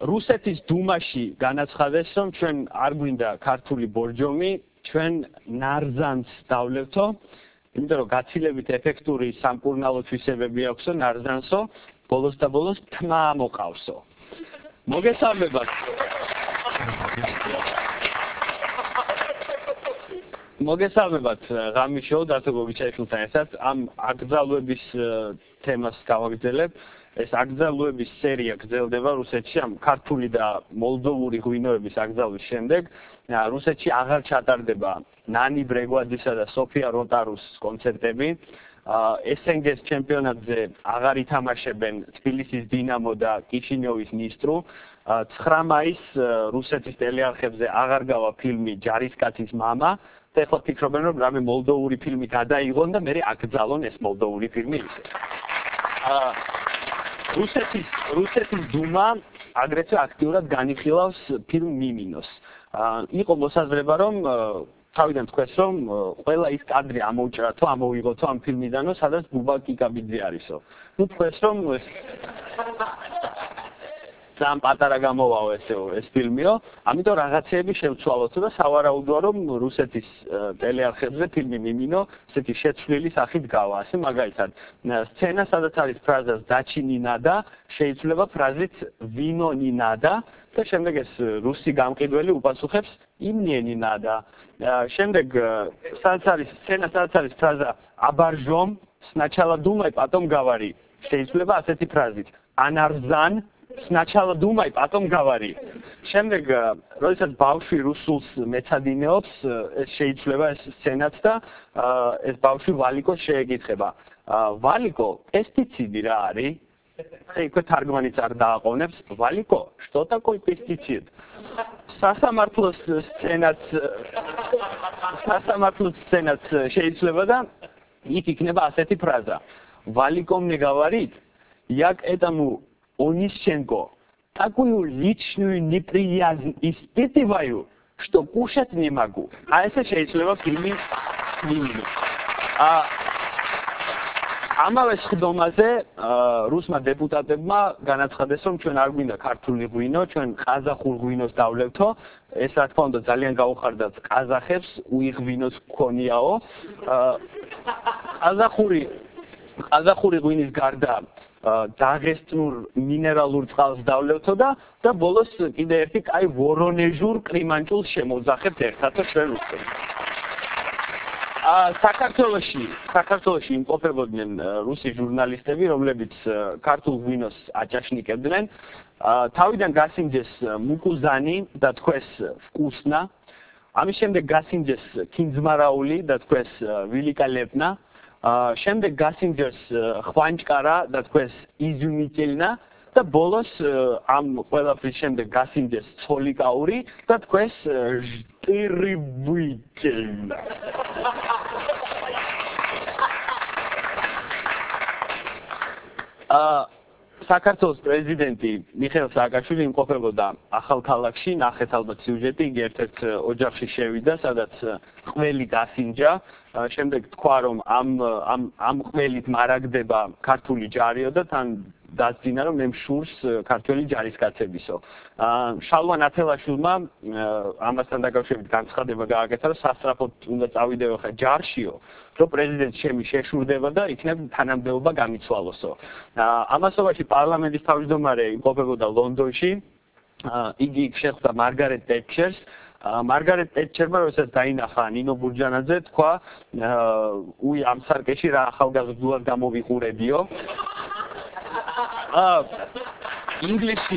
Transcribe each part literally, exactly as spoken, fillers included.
რუსეთის დუმაში განაცხადეს, რომ ჩვენ არ გვინდა ქართული ბორჯომი, ჩვენ ნარზანს დავლევთო, იმიტომ რომ გაცილებით ეფექტური სამკურნალო თვისებები აქვსო ნარზანსო, ბოლოს და ბოლოს თმა მოყავსო. მოგესალმებათ. მოგესალმებათ ღამის შოუ დათო გოგიჩაიშვილთან ერთად ამ აკრძალვების თემას გავაგრძელებ. ეს აკრძალვების სერია გრძელდება რუსეთში ამ ქართული და მოლდოვური ღვინოების აკრძალვის შემდეგ. რუსეთში აღარ ჩატარდება ნანი ბრეგვაძისა და სოფია როტარუს კონცერტები. ეს ენ გი-ს ჩემპიონატზე აღარ ითამაშებენ თბილისის დინამო და კიშინიოვის ნისტრუ. ცხრა მაისს რუსეთის ტელეარხებზე აღარ გავა ფილმი ჯარისკაცის მამა. და ეხლა ფიქრობენ რომ რამე მოლდოვური ფილმი გადაიღონ და მერე აკრძალონ ეს მოლდოვური ფილმი ისე. რუსეთის რუსეთის დუმა აგრეთვე აქტიურად განიხილავს ფილმ მიმინოს. იყო მოსაზრება რომ თავიდან თქვეს რომ ყველა ის კადრი ამოუჭრათო, ამოიღოთო ამ ფილმიდანო, სადაც ბუბა კიკაბიძე არისო. ნუ თქვეს რომ ძალიან პატარა გამოვაო ესე ეს ფილმიო, ამიტომ რაღაცეები შევცვალოთო და სავარაუდოა რომ რუსეთის ტელეარხებზე ფილმი მიმინო ესეთი შეცვლილი სახით გავა, ასე მაგალითად სცენა სადაც არის ფრაზა დაჩინინადა, შეიძლება ფრაზით ვინონინადა და შემდეგ ეს რუსი გამყიდველი უპასუხებს იმნიენინადა. შემდეგ სადაც არის სცენა სადაც არის ფრაზა აბარჟომ, სначала думай, потом говори. შეიძლება ასეთი ფრაზით ანარზან სначала думай, потом говори. შემდეგ, როდესაც ბავშვი რუსულს მეცადინეობს, ეს შეიძლება ეს სცენაც და ეს ბავშვი ვალიკოს შეეკითხება. ვალიკო, პესტიციდი რა არის? იქ თარგმანიც არ დააყოვნებს. ვალიკო, что такое пестицид? სასამართლოს სცენაც სასამართლოს სცენაც შეიძლება და იქ იქნება ასეთი ფრაზა. Валико мне говорит, я к этому Онищенко такую личную неприязнь испытываю, что кушать не могу. А это შეიძლება ფილმი მიმინო. А ამავე სხდომაზე რუსმა დეპუტატებმა განაცხადეს, რომ ჩვენ არ გვინდა ქართული ღვინო, ჩვენ ყაზახურ ღვინოს დავლევთო. ეს რა თქმა უნდა ძალიან გაუხარდათ ყაზახებს, უიღბინოს გქონიაო. ყაზახური ყაზახური ღვინის გარდა დაღესტნურ მინერალურ წყალს დავლევთო და და ბოლოს კიდე ერთი კაი ვორონეჟურ კრიმანჭულს შემოვძახებთ ერთად ჩვენ რუსებს. საქართველოში საქართველოში იმყოფებოდნენ რუსი ჟურნალისტები, რომლებიც ქართულ ღვინოს აჭაშნიკებდნენ. თავიდან გასინჯეს მუკუზანი და თქვეს ვკუსნა. ამის შემდეგ გასინჯეს კინძმარაული და თქვეს ვილიკალეპნა. შემდეგ გასინჯეს ხვანჭკარა და თქვეს იზუმიტელნა და ბოლოს ამ ყველაფრის შემდეგ გასინჯეს ცოლიკაური და თქვეს ჟტირიბუიკელნა. საქართველოს პრეზიდენტი მიხეილ სააკაშვილი იმყოფებოდა ახალქალაქში, ნახეთ ალბათ სიუჟეტი, იგი ერთ-ერთ ოჯახში შევიდა, სადაც ყველი დასინჯა. შემდეგ თქვა რომ ამ ამ ამ ყველით მარაგდება ქართული ჯარიო და თან დაწინა რომ მე მშურს ქართველი ჯარისკაცებისო. შალვა ნათელაშვილმა ამასთან დაკავშირებით განცხადება გააკეთა, რომ სასწრაფოდ უნდა წავიდეო ხა ჯარშიო, რომ პრეზიდენტი შემი შეშურდება და იქნებ თანამდებობა გამიცვალოსო. ამასობაში პარლამენტის თავმჯდომარე იმყოფებოდა ლონდონში. იგი შეხვდა მარგარეტ ტეტჩერს. მარგარეტ ტეტჩერმა როდესაც დაინახა ნინო ბურჯანაძე, თქვა, უი ამ სარკეში რა ახალგაზრდულად გამოვიყურებიო. ინგლისში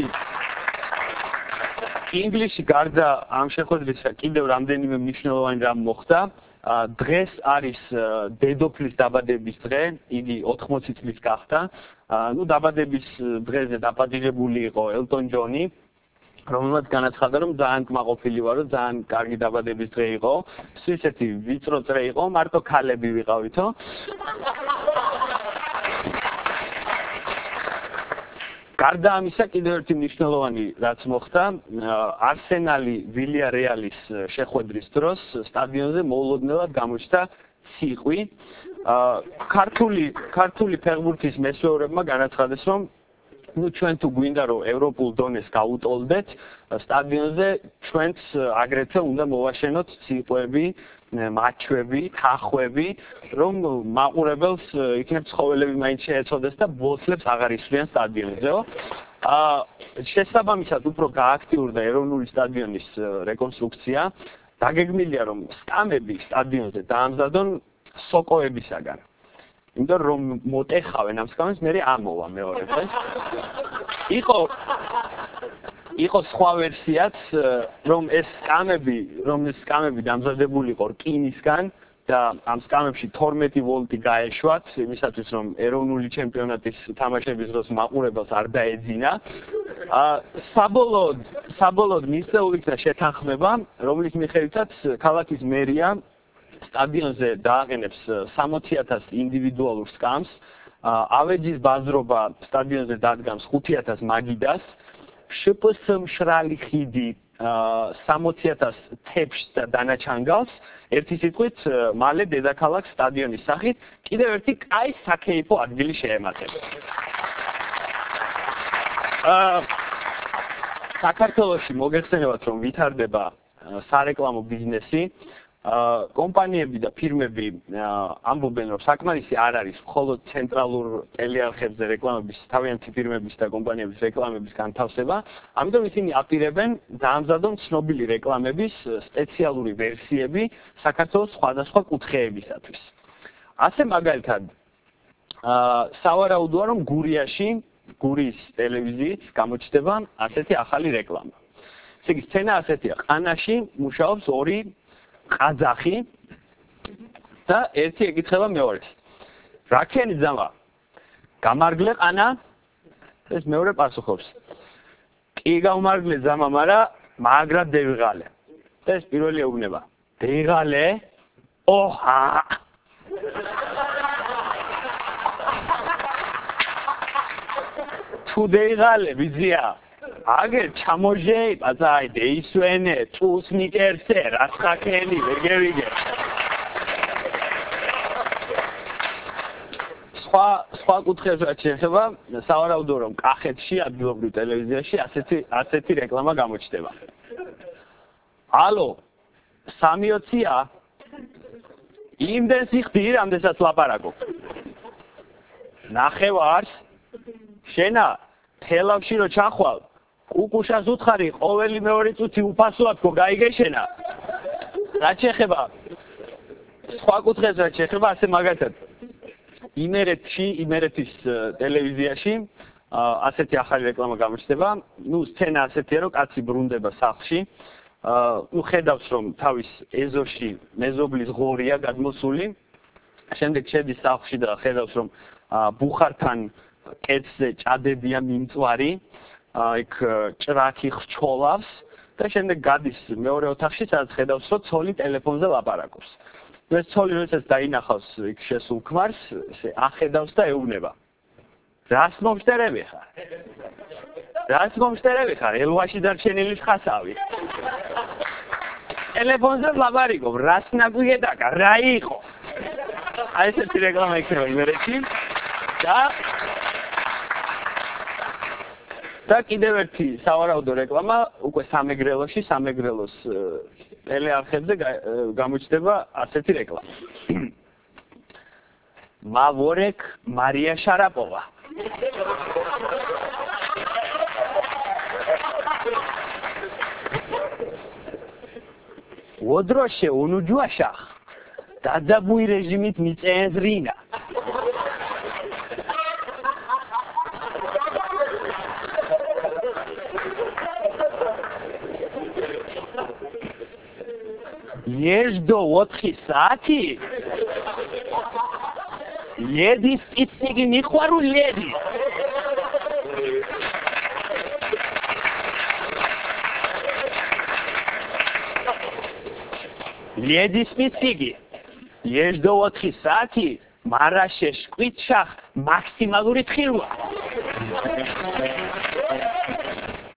ინგლისში გარდა ამ შეხვედრისა კიდევ რამდენიმე მნიშვნელოვანი რამ მოხდა. დღეს არის დედოფლის დაბადების დღე, იგი ოთხმოცი წლის გახდა. ნუ დაბადების დღეზე დაპატიჟებული იყო ელტონ ჯონი, რომელმაც განაცხადა, რომ ძალიან კმაყოფილი ვარო, ძალიან კარგი დაბადების დღე იყო. ისეთი ვიწრო წრე იყო, მარტო ქალები ვიყავითო. გარდა ამისა კიდევ ერთი მნიშვნელოვანი რაც მოხდა, არსენალი ვილიარეალის შეხვედრის დროს სტადიონზე მოულოდნელად გამოჩნდა ციყვი. ქართული ქართული ფეხბურთის მესვეურებმა განაცხადეს, რომ ну ჩვენ თუ გვინდა რომ ევროპულ დონეს გავუტოლდეთ სტადიონზე ჩვენც აგრეთვე უნდა მოვაშენოთ ციყვები, მაჩვები, თახვები, რომ მაყურებელს იქნებ ცხოველები მაინც შეეცოდეს და ბოლცლებს აღარ ისვრიან სტადიონზეო. აა შესაბამისად უფრო გააქტიურდა ეროვნული სტადიონის რეკონსტრუქცია. დაგეგმილია რომ სკამები სტადიონზე დაამზადონ სოკოებისაგან. იმიტომ რომ მოტეხავენ ამ სკამებს, მე ამოვა მეორე დღეს. იყო იყო სხვა ვერსიაც, რომ ეს სკამები, რომ ეს სკამები დამზადებული იყო რკინისგან და ამ სკამებში თორმეტი ვოლტი გაეშვათ, იმისათვის რომ ეროვნული ჩემპიონატის თამაშების დროს მაყურებელს არ დაეძინა. აა საბოლოოდ, საბოლოოდ მისწეული იქნა შეთანხმება, რომლის მიხედვითაც ქალაქის მერია სტადიონზე დააყენებს სამოცი ათას ინდივიდუალურ სკამს, ავეჯის ბაზრობა სტადიონზე დადგამს ხუთი ათას მაგიდას, შპს მშრალი ხიდი სამოცი ათას თეფშს და დანაჩანგალს, ერთი სიტყვით მალე დედაქალაქს სტადიონის სახით კიდევ ერთი კაი საქეიფო ადგილი შეემატება. საქართველოში მოგეხსენებათ რომ ვითარდება სარეკლამო ბიზნესი. კომპანიები და ფირმები ამბობენ რომ საკმარისი არ არის მხოლოდ ცენტრალურ ტელეარხებზე რეკლამების, თავიანთი ფირმების და კომპანიების რეკლამების განთავსება, ამიტომ ისინი აპირებენ დაამზადონ ცნობილი რეკლამების სპეციალური ვერსიები საქართველოს სხვადასხვა კუთხეებისათვის. ასე მაგალითად, სავარაუდოა რომ გურიაში, გურიის ტელევიზიით გამოჩნდება ასეთი ახალი რეკლამა. ესე იგი, სცენა ასეთია, ყანაში მუშაობს ორი ყაზახი და ერთი ეკითხება მეორეს. რა ქენი ძმა? გამარგლე ყანა? ეს მეორე პასუხობს. კი გამარგლე ძმა, მაგრამ მაგრა დევიღალე. ეს პირველი ეუბნება. დევიღალე? ოჰა! თუ დევიღალე ბიზია. აგერ ჩამოჟეი, ბაზაი, დეისვენე, წუს მიკერსე, რასხაკელი, ვეგევიგე. სხვა სხვა კუთხეს რაც შეეხება, სავარაუდოა რომ კახეთში ადგილობრივ ტელევიზიაში ასეთი ასეთი რეკლამა გამოჩნდება. ალო, სამი ოცია? იმდენ სიხდი, რამდენსაც ლაპარაკობ. ნახევარს? შენა თელავში რო ჩახვალ კუკუშას უთხარი ყოველი მეორე წუთი უფასოა თქო გაიგეშენა. რაც შეეხება სხვა კუთხეს რაც შეეხება ასე მაგათად იმერეთში, იმერეთის ტელევიზიაში ასეთი ახალი რეკლამა გამოჩნდება. ნუ სცენა ასეთია რომ კაცი ბრუნდება სახლში. ნუ ხედავს რომ თავის ეზოში მეზობლის ღორია გადმოსული. შემდეგ შედის სახლში და ხედავს რომ ბუხართან კეთზე ჭადებია მიმწვარი. იქ ჭრაქი ხრჩოლავს და შემდეგ გადის მეორე ოთახში, სადაც ხედავს, რომ ცოლი ტელეფონზე ლაპარაკობს. ეს ცოლი როდესაც დაინახავს იქ შესულ ქმარს, ესე ახედავს და ეუბნება. რას მომშტერები ხარ? რას მომშტერები ხარ? ელვაში დარჩენილი ხასავი. ტელეფონზე ლაპარაკობ, რას ნაგვიედაკა, რა იყო? აი ესეთი რეკლამა იქნება იმერეთში და და კიდევ ერთი სავარაუდო რეკლამა უკვე სამეგრელოში, სამეგრელოს ტელეარხებზე გამოჩნდება ასეთი რეკლამა. მავრეკ მარია შარაპოვა. ოდროშე უნუჯუაშახ დაძაბუი რეჟიმით მიწენზრინა. Еждо ოთხი საათი? ლედის პიცნიგი მიყვარულ ლედის. ლედის პიცნიგი. еждо ოთხი საათი? მარაშე შკვიცშახ მაქსიმალური თხილვა.